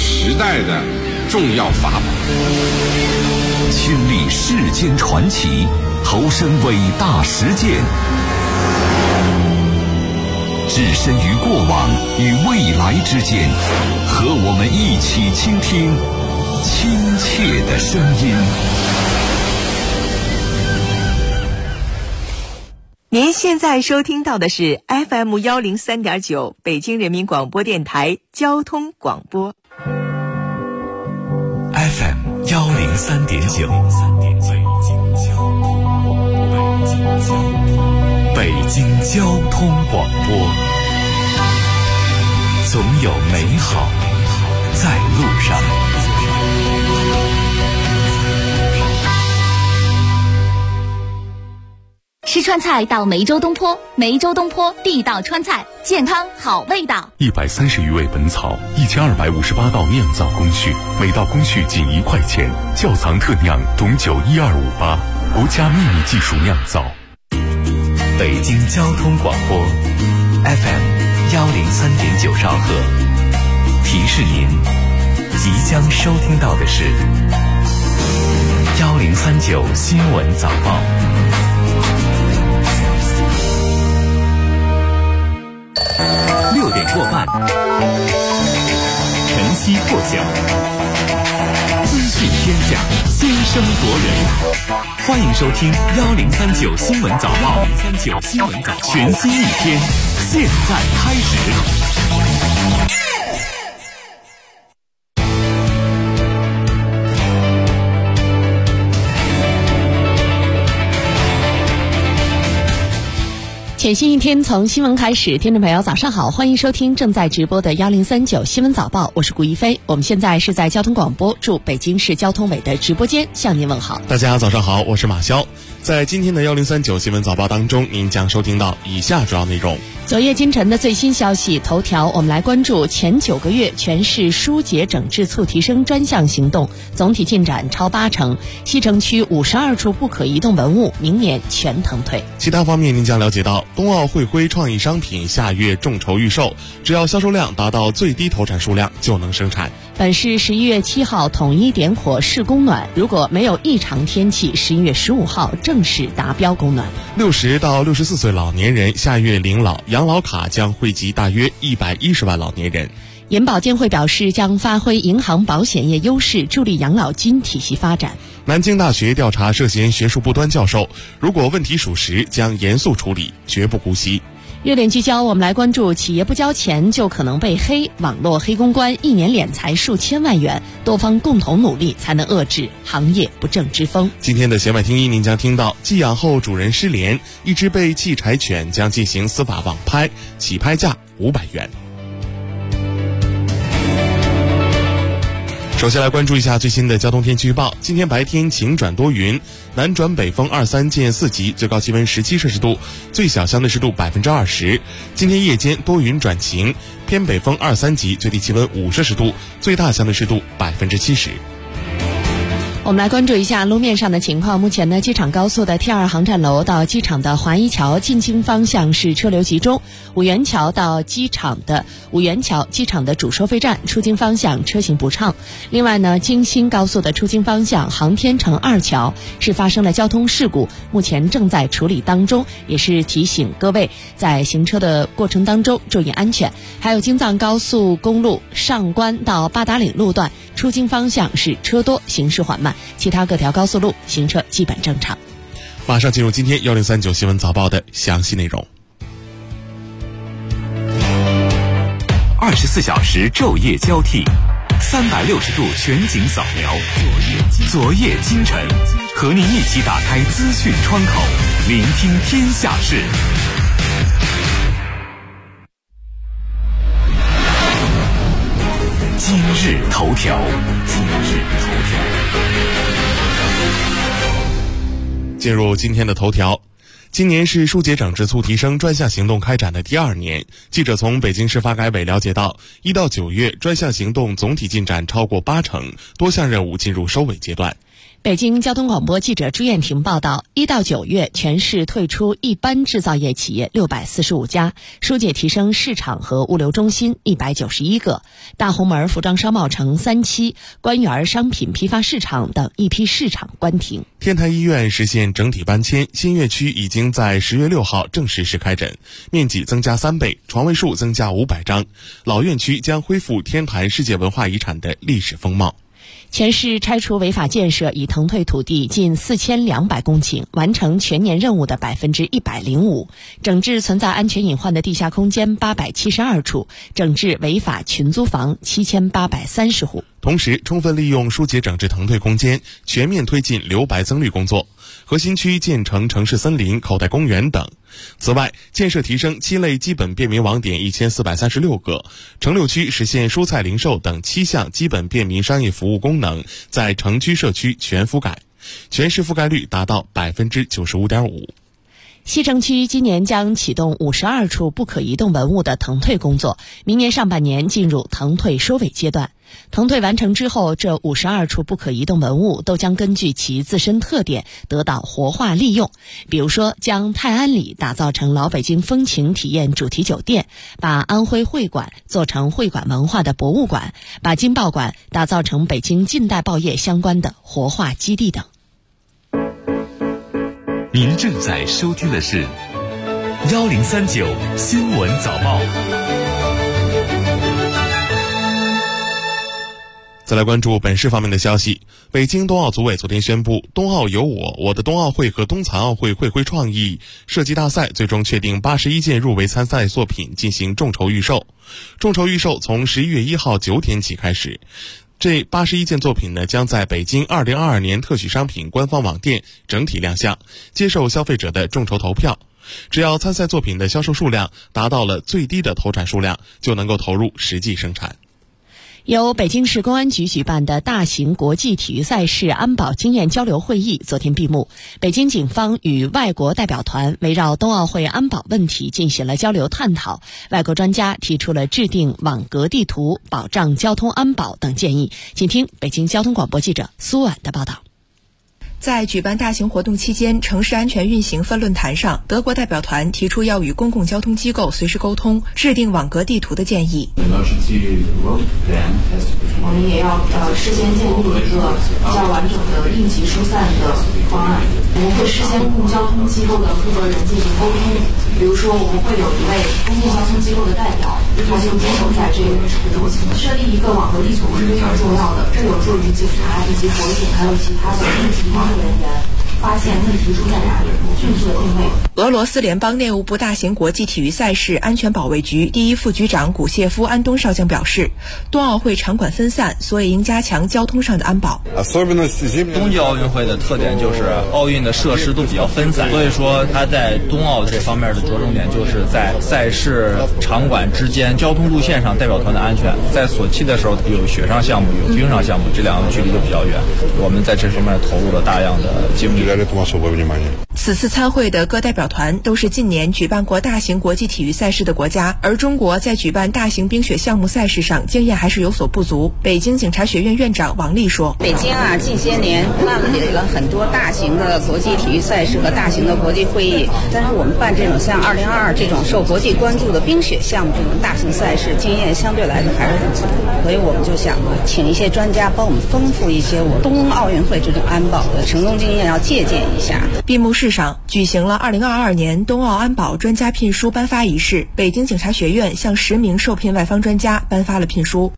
时代的重要法宝。 亲历世间传奇，投身伟大实践，置身于过往与未来之间，和我们一起倾听亲切的声音。 您现在收听到的是 FM 103.9北京人民广播电台交通广播。 FM 103.9，北京交通广播，总有美好在路上。 吃川菜到梅州东坡，梅州东坡地道川菜，健康好味道。 130余味本草，1258道酿造工序，每道工序仅1块钱。窖藏特酿董酒12588，国家秘密技术酿造。 北京交通广播 FM 103.9兆赫，提示您即将收听到的是1039新闻早报。6点过半，晨曦破晓，资讯天下，先声夺人。欢迎收听1039新闻早报，1039新闻早报，全新一天，现在开始。 全新一天从新闻开始，听众朋友早上好，欢迎收听正在直播的1039新闻早报，我是顾一飞。我们现在是在交通广播驻北京市交通委的直播间向您问好。 大家早上好，我是马潇。在今天的1039新闻早报当中，您将收听到以下主要内容。 昨夜今晨的最新消息头条，我们来关注前9个月全市疏解整治促提升专项行动总体进展超80%，西城区52处不可移动文物明年全腾退。 其他方面您将了解到，冬奥会徽创意商品下月众筹预售，只要销售量达到最低投产数量就能生产。 本市11月7号统一点火试供暖，如果没有异常天气，11月15号正式达标供暖。 60到64岁老年人下月领老养老卡将惠及大约110万老年人。 银保监会表示，将发挥银行保险业优势，助力养老金体系发展。 南京大学调查涉嫌学术不端教授，如果问题属实，将严肃处理，绝不姑息。 热点聚焦，我们来关注企业不交钱就可能被黑，网络黑公关1年敛财数千万元，多方共同努力才能遏制行业不正之风。 今天的弦外听一，您将听到寄养后主人失联，一只被弃柴犬将进行司法网拍，起拍价500元。首先来关注一下最新的交通天气预报。今天白天晴转多云，南转北风2、3见4级，最高气温17摄氏度，最小相对湿度20%。今天夜间多云转晴，偏北风2、3级，最低气温5摄氏度，最大相对湿度70%。 我们来关注一下路面上的情况。目前呢，机场高速的 T2 航站楼到机场的华一桥进京方向是车流集中，五元桥到机场的机场的主收费站出京方向车行不畅。另外呢，京新高速的出京方向航天城2桥是发生了交通事故，目前正在处理当中，也是提醒各位在行车的过程当中注意安全。还有京藏高速公路上关到八达岭路段出京方向是车多，行驶缓慢，其他各条高速路行车基本正常。 马上进入今天1039新闻早报的详细内容。 24小时昼夜交替，360度全景扫描，昨夜今晨，和您一起打开资讯窗口，聆听天下事。今日头条。 进入今天的头条。今年是疏解整治促提升专项行动开展的第2年。记者从北京市发改委了解到，1到9月专项行动总体进展超过80%，多项任务进入收尾阶段。 北京交通广播记者朱艳婷报道，1到9月，全市退出一般制造业企业645家，疏解提升市场和物流中心191个，大红门服装商贸城3期、官园商品批发市场等一批市场关停。 天坛医院实现整体搬迁，新月区已经在10月6号正式试开诊，面积增加3倍，床位数增加500张。老院区将恢复天坛世界文化遗产的历史风貌。 全市拆除违法建设已腾退土地近4200公顷，完成全年任务的105%，整治存在安全隐患的地下空间872处，整治违法群租房7830户。 同时，充分利用疏解整治腾退空间，全面推进留白增绿工作，核心区建成城市森林、口袋公园等。此外，建设提升7类基本便民网点1436个，城6区实现蔬菜零售等7项基本便民商业服务功能在城区社区全覆盖，全市覆盖率达到95.5%。 西城区今年将启动52处不可移动文物的腾退工作，明年上半年进入腾退收尾阶段。腾退完成之后，这52处不可移动文物都将根据其自身特点得到活化利用。比如说，将泰安里打造成老北京风情体验主题酒店，把安徽会馆做成会馆文化的博物馆，把京报馆打造成北京近代报业相关的活化基地等。 您正在收听的是1039新闻早报。 再来关注本市方面的消息。北京冬奥组委昨天宣布，冬奥有我的冬奥会和冬残奥会会徽创意设计大赛最终确定81件入围参赛作品进行众筹预售。众筹预售从11月1号9点起开始。这81件作品呢，将在北京2022年特许商品官方网店整体亮相，接受消费者的众筹投票。只要参赛作品的销售数量达到了最低的投产数量，就能够投入实际生产。 由北京市公安局举办的大型国际体育赛事安保经验交流会议昨天闭幕。北京警方与外国代表团围绕冬奥会安保问题进行了交流探讨，外国专家提出了制定网格地图、保障交通安保等建议。请听北京交通广播记者苏婉的报道。 在举办大型活动期间，城市安全运行分论坛上，德国代表团提出要与公共交通机构随时沟通，制定网格地图的建议。 我们也要事先建立一个比较完整的应急疏散的方案。我们会事先公共交通机构的负责人进行沟通，比如说我们会有一位公共交通机构的代表，他就驻守在这个中心。设立一个网格地图是非常重要的，这有助于警察以及火警还有其他的应急工作人员发现问题出在哪里，迅速的定位。 俄罗斯联邦内务部大型国际体育赛事安全保卫局第一副局长古谢夫安东少将表示，冬奥会场馆分散，所以应加强交通上的安保。 冬季奥运会的特点就是奥运的设施都比较分散，所以说它在冬奥这方面的着重点就是在赛事场馆之间交通路线上代表团的安全。在索契的时候有雪上项目有冰上项目，这两个距离都比较远，我们在这方面投入了大量的精力。 此次参会的各代表团都是近年举办过大型国际体育赛事的国家，而中国在举办大型冰雪项目赛事上经验还是有所不足。北京警察学院院长王丽说， 北京近些年办了很多大型的国际体育赛事和大型的国际会议，但是我们办这种像2022这种受国际关注的冰雪项目这种大型赛事，经验相对来说还是很足，所以我们就想请一些专家帮我们丰富一些我冬奥运会这种安保的成功经验，要借鉴一下。 闭幕式上举行了2022年冬奥安保专家聘书颁发仪式，北京警察学院向10名受聘外方专家颁发了聘书。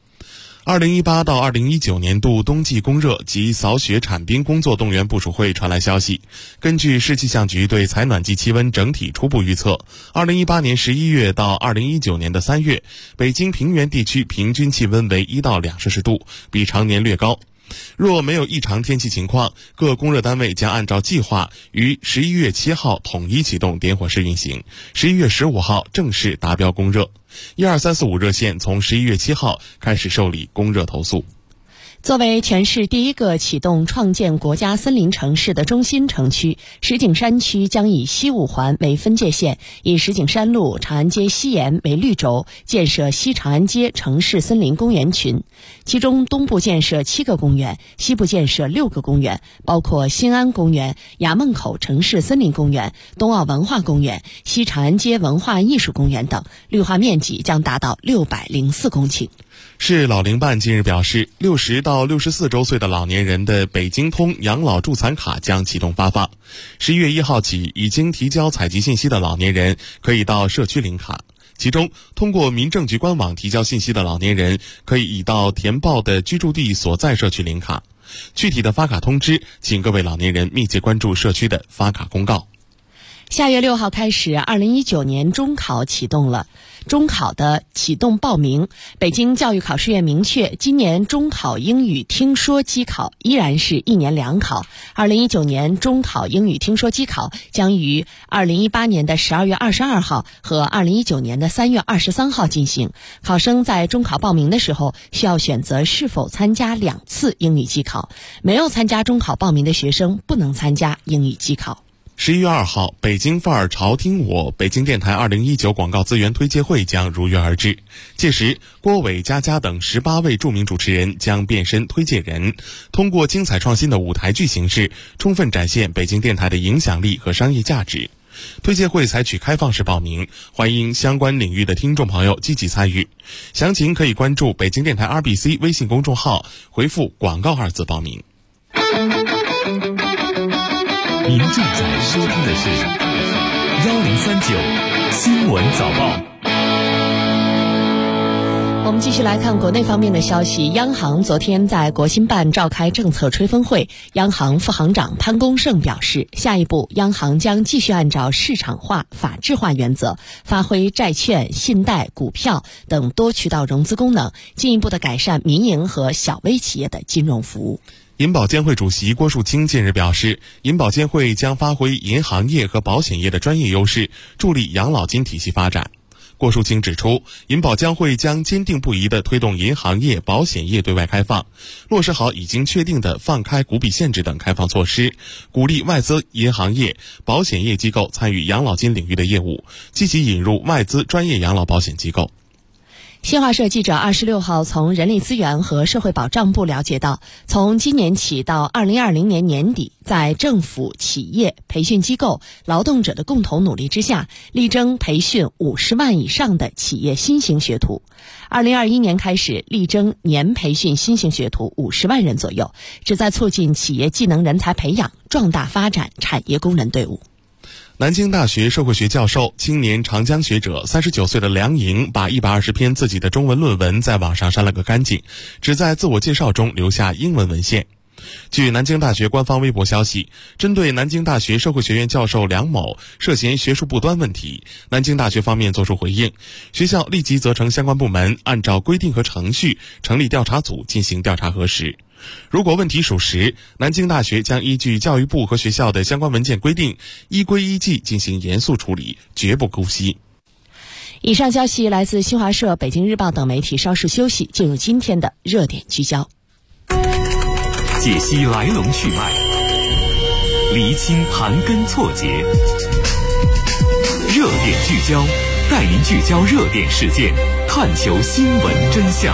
2018到2019年度冬季供热及扫雪铲冰工作动员部署会传来消息，根据市气象局对采暖季气温整体初步预测，2018年11月到2019年的3月，北京平原地区平均气温为1到2摄氏度，比常年略高。若没有异常天气情况，各供热单位将按照计划于11月7号统一启动点火式运行，11月15号正式达标供热。12345热线从11月7号开始受理供热投诉。 作为全市第一个启动创建国家森林城市的中心城区，石景山区将以西五环为分界线，以石景山路、长安街西沿为绿轴，建设西长安街城市森林公园群。其中东部建设7个公园，西部建设6个公园，包括新安公园、衙门口城市森林公园、冬奥文化公园、西长安街文化艺术公园等，绿化面积将达到604公顷。 市老龄办近日表示，60到64周岁的老年人的北京通养老助残卡将启动发放。11月1号起，已经提交采集信息的老年人可以到社区领卡。其中，通过民政局官网提交信息的老年人可以已到填报的居住地所在社区领卡。具体的发卡通知，请各位老年人密切关注社区的发卡公告。 下月6号开始，2019年中考启动了。中考的启动报名，北京教育考试院明确，今年中考英语听说机考依然是1年2考。2019年中考英语听说机考将于2018年的12月22号和2019年的3月23号进行。考生在中考报名的时候，需要选择是否参加2次英语机考。没有参加中考报名的学生不能参加英语机考。 11月2号，北京范儿潮听我北京电台2019广告资源推介会将如约而至。届时，郭伟、佳佳等18位著名主持人将变身推介人，通过精彩创新的舞台剧形式，充分展现北京电台的影响力和商业价值。推介会采取开放式报名，欢迎相关领域的听众朋友积极参与。详情可以关注北京电台 RBC 微信公众号，回复广告2字报名。 您正在收听的是1039新闻早报。 我们继续来看国内方面的消息。央行昨天在国新办召开政策吹风会，央行副行长潘功胜表示，下一步央行将继续按照市场化、法治化原则，发挥债券、信贷、股票等多渠道融资功能，进一步的改善民营和小微企业的金融服务。 银保监会主席郭树清近日表示，银保监会将发挥银行业和保险业的专业优势，助力养老金体系发展。郭树清指出，银保监会将坚定不移地推动银行业、保险业对外开放，落实好已经确定的放开股比限制等开放措施，鼓励外资银行业、保险业机构参与养老金领域的业务，积极引入外资专业养老保险机构。 新华社记者26号从人力资源和社会保障部了解到，从今年起到2020年年底，在政府、企业、培训机构、劳动者的共同努力之下，力争培训50万以上的企业新型学徒。2021年开始，力争年培训新型学徒50万人左右，旨在促进企业技能人才培养，壮大发展产业工人队伍。 南京大学社会学教授、青年长江学者39岁的梁莹，把120篇自己的中文论文在网上删了个干净，只在自我介绍中留下英文文献。据南京大学官方微博消息，针对南京大学社会学院教授梁某涉嫌学术不端问题，南京大学方面作出回应，学校立即责成相关部门按照规定和程序成立调查组进行调查核实。如果问题属实，南京大学将依据教育部和学校的相关文件规定，依规依纪进行严肃处理，绝不姑息。 以上消息来自新华社、北京日报等媒体。稍事休息，进入今天的热点聚焦， 解析来龙去脉，厘清盘根错节。热点聚焦，带您聚焦热点事件，探求新闻真相。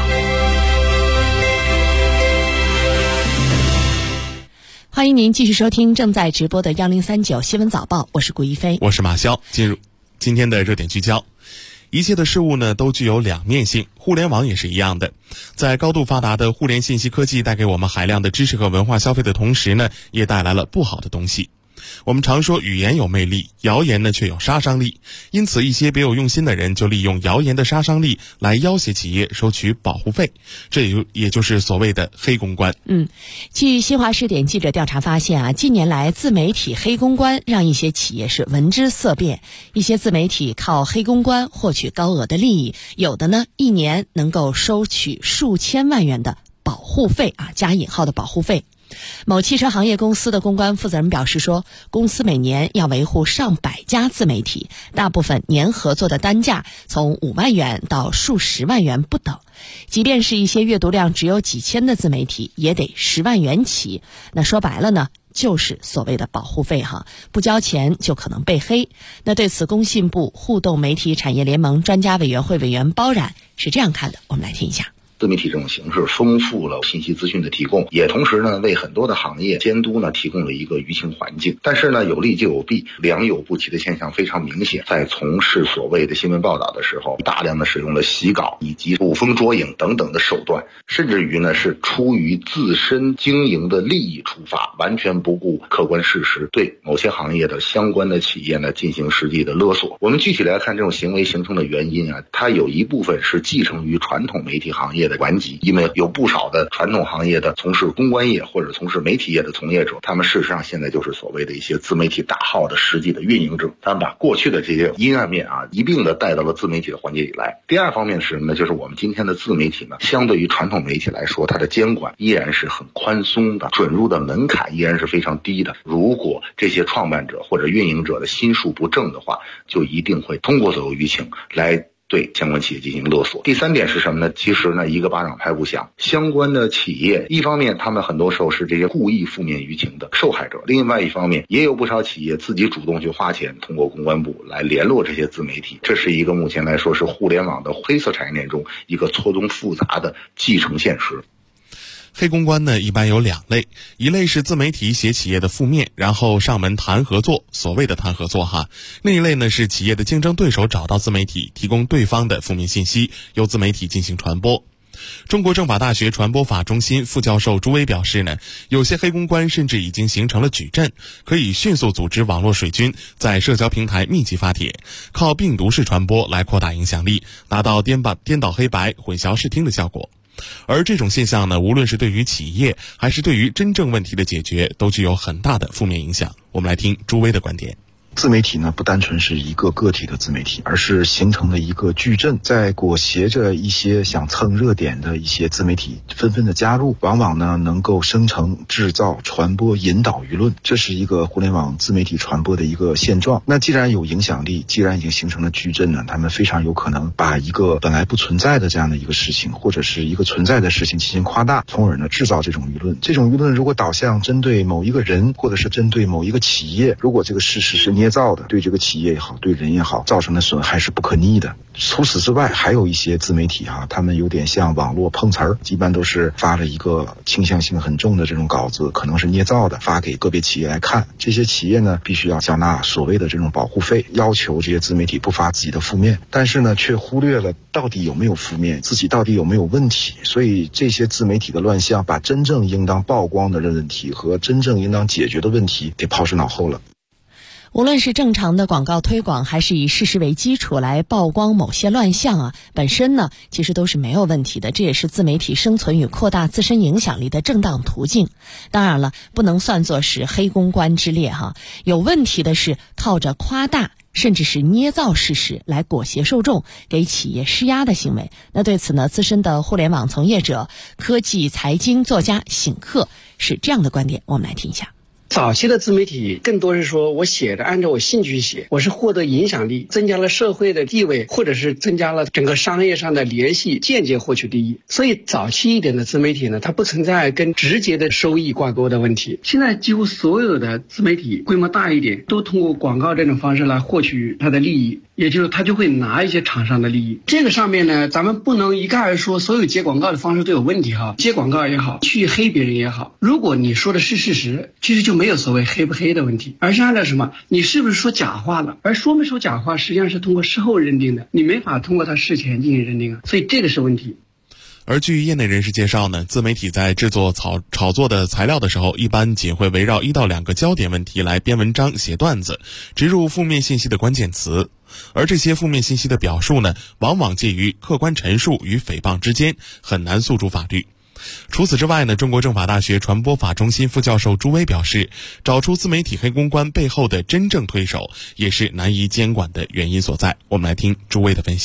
欢迎您继续收听正在直播的1039新闻早报，我是顾一飞， 我是马潇。进入今天的热点聚焦，一切的事物呢都具有两面性，互联网也是一样的。在高度发达的互联信息科技带给我们海量的知识和文化消费的同时呢，也带来了不好的东西。我们常说语言有魅力，谣言呢却有杀伤力，因此一些别有用心的人就利用谣言的杀伤力来要挟企业收取保护费，这也就是所谓的黑公关。 据新华视点记者调查发现近年来自媒体黑公关让一些企业是闻之色变，一些自媒体靠黑公关获取高额的利益，有的呢一年能够收取数千万元的保护费加引号的保护费。 某汽车行业公司的公关负责人表示说，公司每年要维护上百家自媒体，大部分年合作的单价从5万元到数十万元不等，即便是一些阅读量只有几千的自媒体，也得10万元起。那说白了呢，就是所谓的保护费哈，不交钱就可能被黑。那对此，工信部互动媒体产业联盟专家委员会委员包冉是这样看的，我们来听一下。 自媒体这种形式丰富了信息资讯的提供，也同时呢为很多的行业监督呢提供了一个舆情环境。但是呢有利就有弊，良莠不齐的现象非常明显。在从事所谓的新闻报道的时候，大量的使用了洗稿以及捕风捉影等等的手段，甚至于呢是出于自身经营的利益出发，完全不顾客观事实，对某些行业的相关的企业呢进行实际的勒索。我们具体来看这种行为形成的原因啊，它有一部分是继承于传统媒体行业的顽疾，因为有不少的传统行业的从事公关业或者从事媒体业的从业者，他们事实上现在就是所谓的一些自媒体大号的实际的运营者，他们把过去的这些阴暗面一并的带到了自媒体的环节里来。第二方面是什么呢？就是我们今天的自媒体呢，相对于传统媒体来说，它的监管依然是很宽松的，准入的门槛依然是非常低的。如果这些创办者或者运营者的心术不正的话，就一定会通过所有舆情来对相关企业进行勒索。第三点是什么呢？其实呢一个巴掌拍不响，相关的企业一方面他们很多时候是这些故意负面舆情的受害者，另外一方面也有不少企业自己主动去花钱，通过公关部来联络这些自媒体。这是一个目前来说是互联网的灰色产业链中一个错综复杂的继承现实。 黑公关呢，一般有2类，一类是自媒体写企业的负面，然后上门谈合作，所谓的谈合作哈；另一类呢是企业的竞争对手找到自媒体，提供对方的负面信息，由自媒体进行传播。中国政法大学传播法中心副教授朱威表示呢，有些黑公关甚至已经形成了矩阵，可以迅速组织网络水军，在社交平台密集发帖，靠病毒式传播来扩大影响力，达到颠倒黑白、混淆视听的效果。而这种现象呢，无论是对于企业还是对于真正问题的解决，都具有很大的负面影响。我们来听朱威的观点。 自媒体呢，不单纯是一个个体的自媒体，而是形成了一个矩阵，在裹挟着一些想蹭热点的一些自媒体纷纷的加入，往往呢能够生成、制造、传播、引导舆论，这是一个互联网自媒体传播的一个现状。那既然有影响力，既然已经形成了矩阵呢，他们非常有可能把一个本来不存在的这样的一个事情，或者是一个存在的事情进行夸大，从而呢制造这种舆论。这种舆论如果导向针对某一个人，或者是针对某一个企业，如果这个事实是捏造的，对这个企业也好，对人也好，造成的损害是不可逆的。除此之外，还有一些自媒体他们有点像网络碰瓷儿，一般都是发了一个倾向性很重的这种稿子，可能是捏造的，发给个别企业来看。这些企业呢，必须要缴纳所谓的这种保护费，要求这些自媒体不发自己的负面，但是呢，却忽略了到底有没有负面，自己到底有没有问题。所以这些自媒体的乱象，把真正应当曝光的问题和真正应当解决的问题给抛之脑后了。 无论是正常的广告推广，还是以事实为基础来曝光某些乱象本身呢其实都是没有问题的，这也是自媒体生存与扩大自身影响力的正当途径。当然了，不能算作是黑公关之列有问题的是靠着夸大甚至是捏造事实来裹挟受众，给企业施压的行为。那对此呢，资深的互联网从业者、科技财经作家醒客是这样的观点，我们来听一下。 早期的自媒体更多是说我写的按照我兴趣写，我是获得影响力，增加了社会的地位，或者是增加了整个商业上的联系，间接获取利益。所以早期一点的自媒体呢，它不存在跟直接的收益挂钩的问题。现在几乎所有的自媒体规模大一点，都通过广告这种方式来获取它的利益，也就是他就会拿一些厂商的利益。这个上面呢，咱们不能一概而说所有接广告的方式都有问题接广告也好，去黑别人也好，如果你说的是事实，其实就没有所谓黑不黑的问题，而是按照什么，你是不是说假话了，而说没说假话实际上是通过事后认定的，你没法通过他事前进行认定所以这个是问题。 而据业内人士介绍呢，自媒体在制作炒作的材料的时候，一般仅会围绕1到2个焦点问题来编文章、写段子，植入负面信息的关键词。而这些负面信息的表述呢，往往介于客观陈述与诽谤之间，很难诉诸法律。除此之外呢，中国政法大学传播法中心副教授朱威表示，找出自媒体黑公关背后的真正推手，也是难以监管的原因所在。我们来听朱威的分析。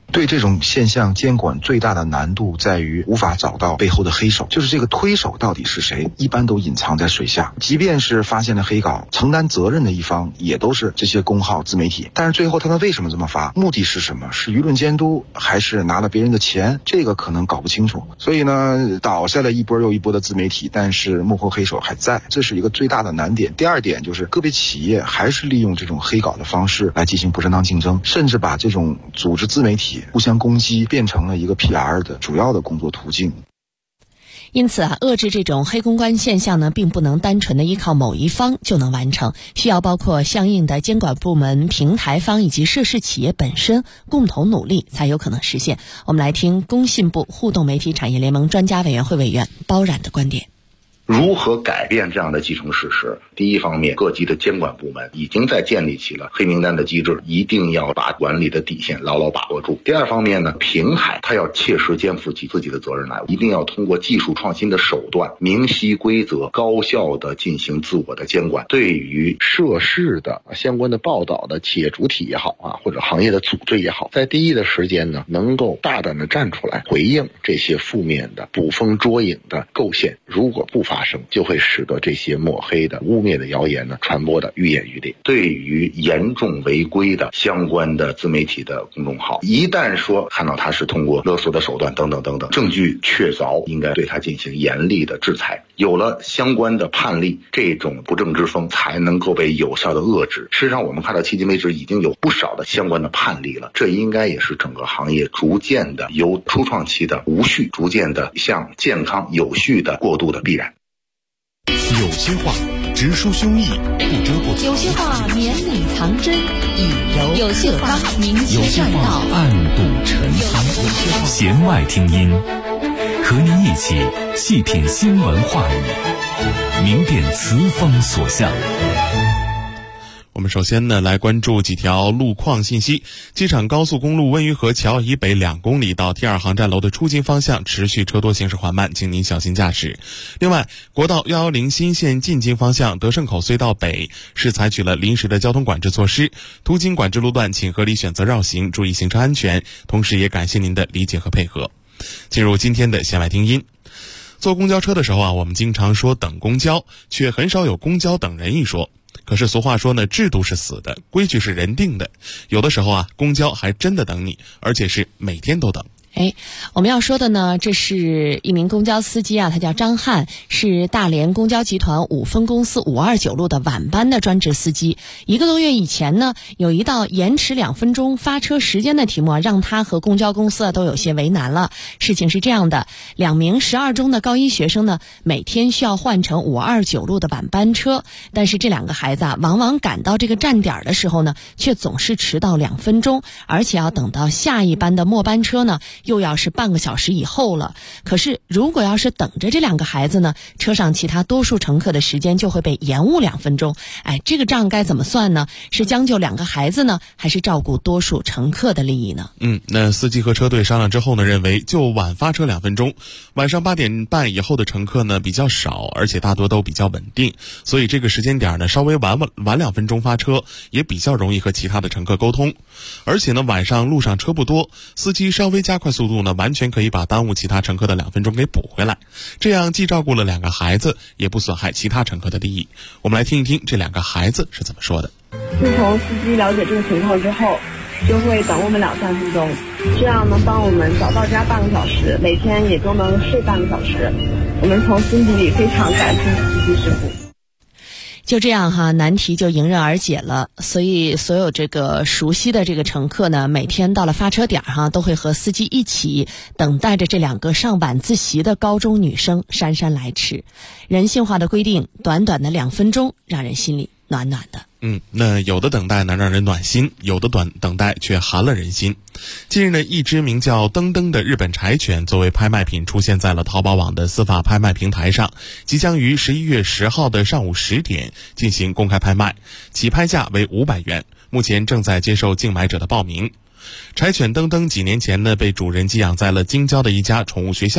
对这种现象监管最大的难度在于无法找到背后的黑手，就是这个推手到底是谁，一般都隐藏在水下。即便是发现了黑稿，承担责任的一方也都是这些公号自媒体，但是最后他们为什么这么发，目的是什么？是舆论监督还是拿了别人的钱？这个可能搞不清楚。所以呢，倒下了一波又一波的自媒体，但是幕后黑手还在，这是一个最大的难点。第二点就是个别企业还是利用这种黑稿的方式来进行不正当竞争，甚至把这种组织自媒体互相攻击变成了一个 PR 的主要的工作途径。 因此遏制这种黑公关现象呢，并不能单纯的依靠某一方就能完成，需要包括相应的监管部门、平台方以及涉事企业本身共同努力，才有可能实现。我们来听工信部互动媒体产业联盟专家委员会委员包冉的观点。 如何改变这样的既成事实？第一方面，各级的监管部门已经在建立起了黑名单的机制，一定要把管理的底线牢牢把握住。第二方面呢，平台它要切实肩负起自己的责任来，一定要通过技术创新的手段，明晰规则，高效的进行自我的监管。对于涉事的相关的报道的企业主体也好或者行业的组织也好，在第一的时间呢，能够大胆的站出来回应这些负面的捕风捉影的构陷。如果不发生，就会使得这些抹黑的污蔑的谣言呢传播的愈演愈烈。对于严重违规的相关的自媒体的公众号，一旦说看到他是通过勒索的手段等等等等，证据确凿，应该对他进行严厉的制裁。有了相关的判例，这种不正之风才能够被有效的遏制。事实上，我们看到迄今为止已经有不少的相关的判例了，这应该也是整个行业逐渐的由初创期的无序，逐渐的向健康有序的过渡的必然。 有些话直抒胸臆，不遮不藏； 有些话绵里藏针，以柔克刚； 有些话暗度陈仓。弦外听音，和您一起细品新闻话语，明辨词风所向。 我们首先呢来关注几条路况信息。机场高速公路温榆河桥以北2公里到T2航站楼的出京方向持续车多，行驶缓慢，请您小心驾驶。另外，国道110新线进京方向德胜口隧道北是采取了临时的交通管制措施，途经管制路段请合理选择绕行，注意行车安全，同时也感谢您的理解和配合。进入今天的弦外听音。坐公交车的时候我们经常说等公交，却很少有公交等人一说。可是俗话说呢，制度是死的，规矩是人定的。有的时候公交还真的等你，而且是每天都等。 我们要说的呢，这是一名公交司机他叫张翰，是大连公交集团5分公司529路的晚班的专职司机。1个多月以前呢，有一道延迟2分钟发车时间的题目让他和公交公司都有些为难了。事情是这样的，2名12中的高一学生呢，每天需要换乘529路的晚班车，但是这2个孩子往往赶到这个站点的时候呢，却总是迟到2分钟，而且要等到下一班的末班车呢，又要是半个小时以后了。可是如果要是等着这2个孩子呢，车上其他多数乘客的时间就会被延误2分钟。这个账该怎么算呢？是将就2个孩子呢，还是照顾多数乘客的利益呢？ 那司机和车队商量之后呢，认为就晚发车2分钟。晚上8点半以后的乘客呢比较少，而且大多都比较稳定，所以这个时间点呢稍微晚2分钟发车，也比较容易和其他的乘客沟通。而且呢晚上路上车不多，司机稍微加快速度呢，完全可以把耽误其他乘客的2分钟给补回来。这样既照顾了2个孩子，也不损害其他乘客的利益。我们来听一听这2个孩子是怎么说的。 自从司机了解这个情况之后，就会等我们2-3分钟，这样能帮我们早到家半个小时，每天也都能睡半个小时。我们从心底里非常感谢司机师傅。 就这样难题就迎刃而解了。所以所有这个熟悉的这个乘客呢，每天到了发车点都会和司机一起等待着这2个上晚自习的高中女生姗姗来迟。人性化的规定，短短的2分钟，让人心里暖暖的。 那有的等待能让人暖心，有的等待却寒了人心。近日呢，一只名叫登登的日本柴犬作为拍卖品出现在了淘宝网的司法拍卖平台上，即将于11月10号的上午10点进行公开拍卖，起拍价为500元，目前正在接受竞买者的报名。柴犬登登几年前呢，被主人寄养在了京郊的一家宠物学校里。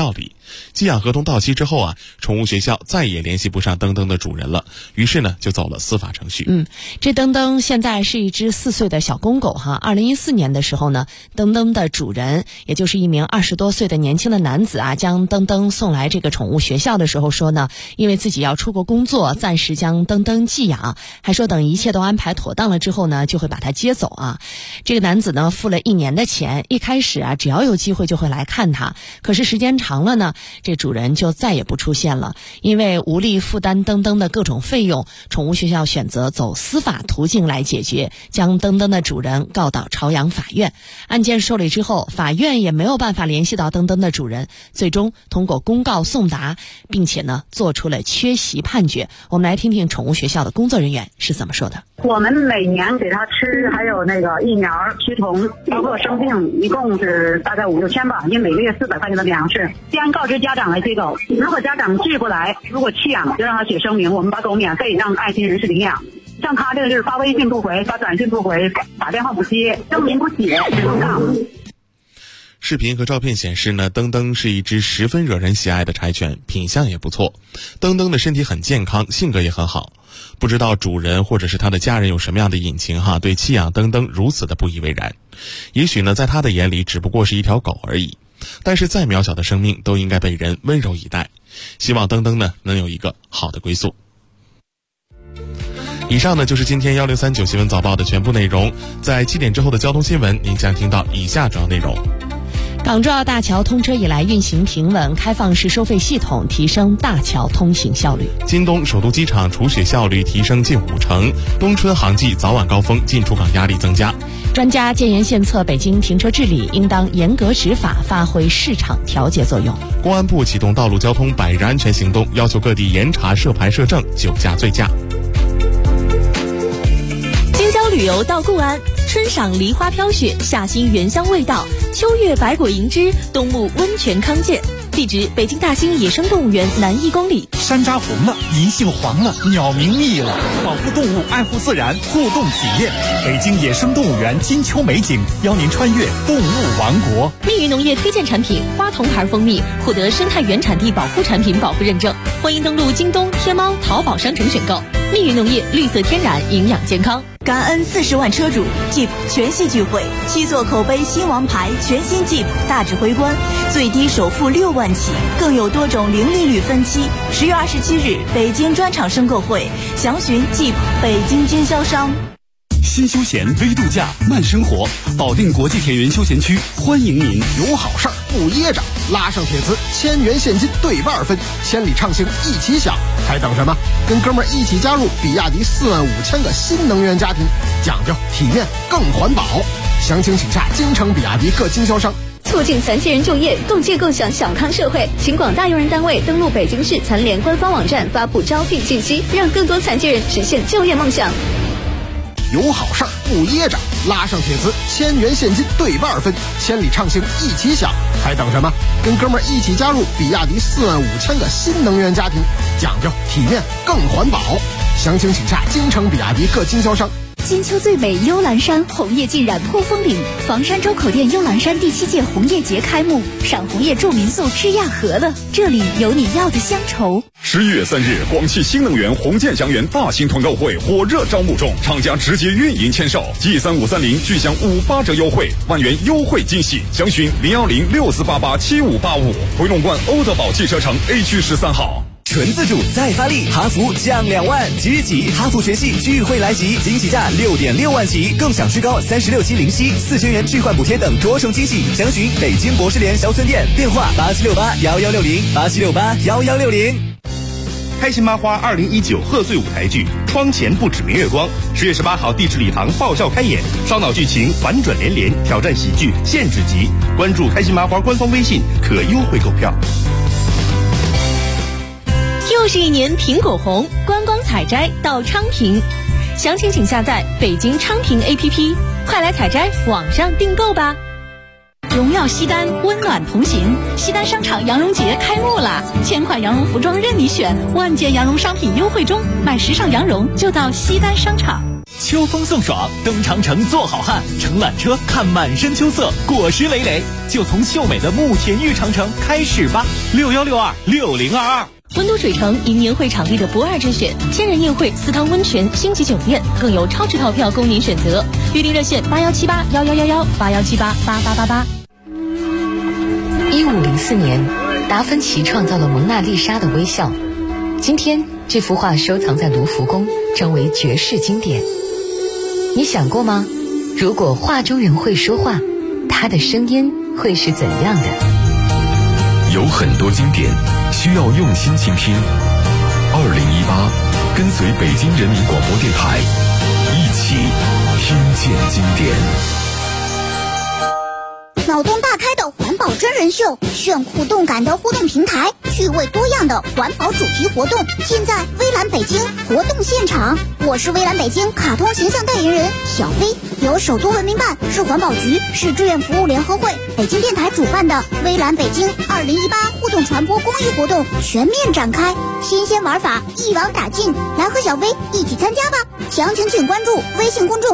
寄养合同到期之后啊，宠物学校再也联系不上登登的主人了，于是呢就走了司法程序。 这登登现在是一只4岁的小公狗哈。2014年的时候呢，登登的主人也就是一名20多岁的年轻的男子啊，将登登送来这个宠物学校的时候说呢，因为自己要出国工作，暂时将登登寄养，还说等一切都安排妥当了之后呢，就会把它接走啊。这个男子呢付了1年的钱，一开始啊只要有机会就会来看他，可是时间长了呢，这主人就再也不出现了。因为无力负担登登的各种费用，宠物学校选择走司法途径来解决，将登登的主人告到朝阳法院。案件受理之后，法院也没有办法联系到登登的主人，最终通过公告送达，并且呢做出了缺席判决。我们来听听宠物学校的工作人员是怎么说的。 我们每年给他吃还有那个疫苗驱虫，包括生病，一共是大概5、6千吧，因为每个月400块钱的粮食。先告知家长来接狗，如果家长寄过来，如果弃养就让他写声明，我们把狗免费让爱心人士领养。像他这个就是发微信不回，发短信不回，打电话不接，声明不写，只能告。 视频和照片显示呢，登登是一只十分惹人喜爱的柴犬，品相也不错。登登的身体很健康，性格也很好。不知道主人或者是他的家人有什么样的隐情哈，对弃养登登如此的不以为然。也许呢，在他的眼里只不过是一条狗而已。但是再渺小的生命都应该被人温柔以待。希望登登呢能有一个好的归宿。以上呢就是今天1039新闻早报的全部内容。在7点之后的交通新闻，您将听到以下主要内容。 港珠澳大桥通车以来运行平稳，开放式收费系统提升大桥通行效率。 京东首都机场除雪效率提升近50%，冬春航季早晚高峰进出港压力增加。 专家建言献策，北京停车治理应当严格执法，发挥市场调节作用。 公安部启动道路交通百日安全行动，要求各地严查涉牌涉证、酒驾醉驾。 京郊旅游到固安，春赏梨花飘雪，夏欣原香味道，秋月百果盈枝，冬沐温泉康健。地址：北京大兴野生动物园南1公里。 山楂红了，银杏黄了，鸟鸣腻了，保护动物，爱护自然，互动体验。北京野生动物园金秋美景，邀您穿越动物王国。 蜜语农业推荐产品花童牌蜂蜜获得生态原产地保护产品保护认证，欢迎登录京东、天猫、淘宝商城选购。蜜语农业，绿色天然，营养健康。 感恩40万车主 Jeep 全系聚会，7座口碑新王牌全新 Jeep 大指挥官，最低首付6万起，更有多种零利率分期。10月27日北京专场申购会，详询 Jeep 北京经销商。 新休闲微度假慢生活，保定国际铁云休闲区欢迎您。 有好事儿不噎着，拉上铁磁1000元现金对半分，千里畅行一起享，还等什么？跟哥们儿一起加入比亚迪45000个新能源家庭，讲究体面更环保。详情请下京城比亚迪各经销商。 促进残疾人就业，共建共享小康社会，请广大用人单位登录北京市残联官方网站发布招聘信息，让更多残疾人实现就业梦想。 有好事儿不噎着，拉上铁磁1000元现金对半分，千里畅行一起享，还等什么？跟哥们儿一起加入比亚迪45000个新能源家庭，讲究体面更环保。详情请下京城比亚迪各经销商。 金秋最美幽兰山，红叶浸染破风岭。房山周口店幽兰山第7届红叶节开幕，赏红叶住民宿吃亚和了，这里有你要的乡愁。 11月3日，广汽新能源红箭祥源大型团购会火热招募中，厂家直接运营签售，G3530具享58折优惠，万元优惠惊喜，详询01064887585，回龙观欧德宝汽车城 A 区13号。 纯自主再发力，哈弗降2万，即日起哈弗全系聚会来袭，惊喜价6.6万起，更享最高36期零息，4000元置换补贴等多重惊喜。详询北京博士联销村店，电话87681160，87681160。 开心麻花2019贺岁舞台剧《窗前不止明月光》，10月18号地质礼堂爆笑开演，烧脑剧情反转连连，挑战喜剧限制级。关注开心麻花官方微信可优惠购票。 又是一年苹果红，观光采摘到昌平，详情请下载北京昌平 APP， 快来采摘，网上订购吧。荣耀西单，温暖同行。西单商场羊绒节开幕啦！1000款羊绒服装任你选，万件羊绒商品优惠中，买时尚羊绒就到西单商场。 秋风送爽，登长城做好汉，乘缆车看满山秋色，果实累累，就从秀美的慕田峪长城开始吧。61626022。 温都水城迎年会场地的不二之选，千人宴会、4汤温泉、星级酒店，更有超值套票供您选择。预订热线8178111181788888。 1504年，达芬奇创造了蒙娜丽莎的微笑。今天，这幅画收藏在卢浮宫，成为绝世经典。你想过吗？如果画中人会说话，他的声音会是怎样的？ 有很多经典需要用心倾听。2018，跟随北京人民广播电台，一起听见经典。 脑洞大开的环保真人秀，炫酷动感的互动平台，趣味多样的环保主题活动，尽在微蓝北京活动现场。我是微蓝北京卡通形象代言人小飞，由首都文明办、市环保局、市志愿服务联合会、北京电台主办的微蓝北京2018互动传播公益活动全面展开，新鲜玩法一网打尽，来和小飞一起参加吧！详情请关注微信公众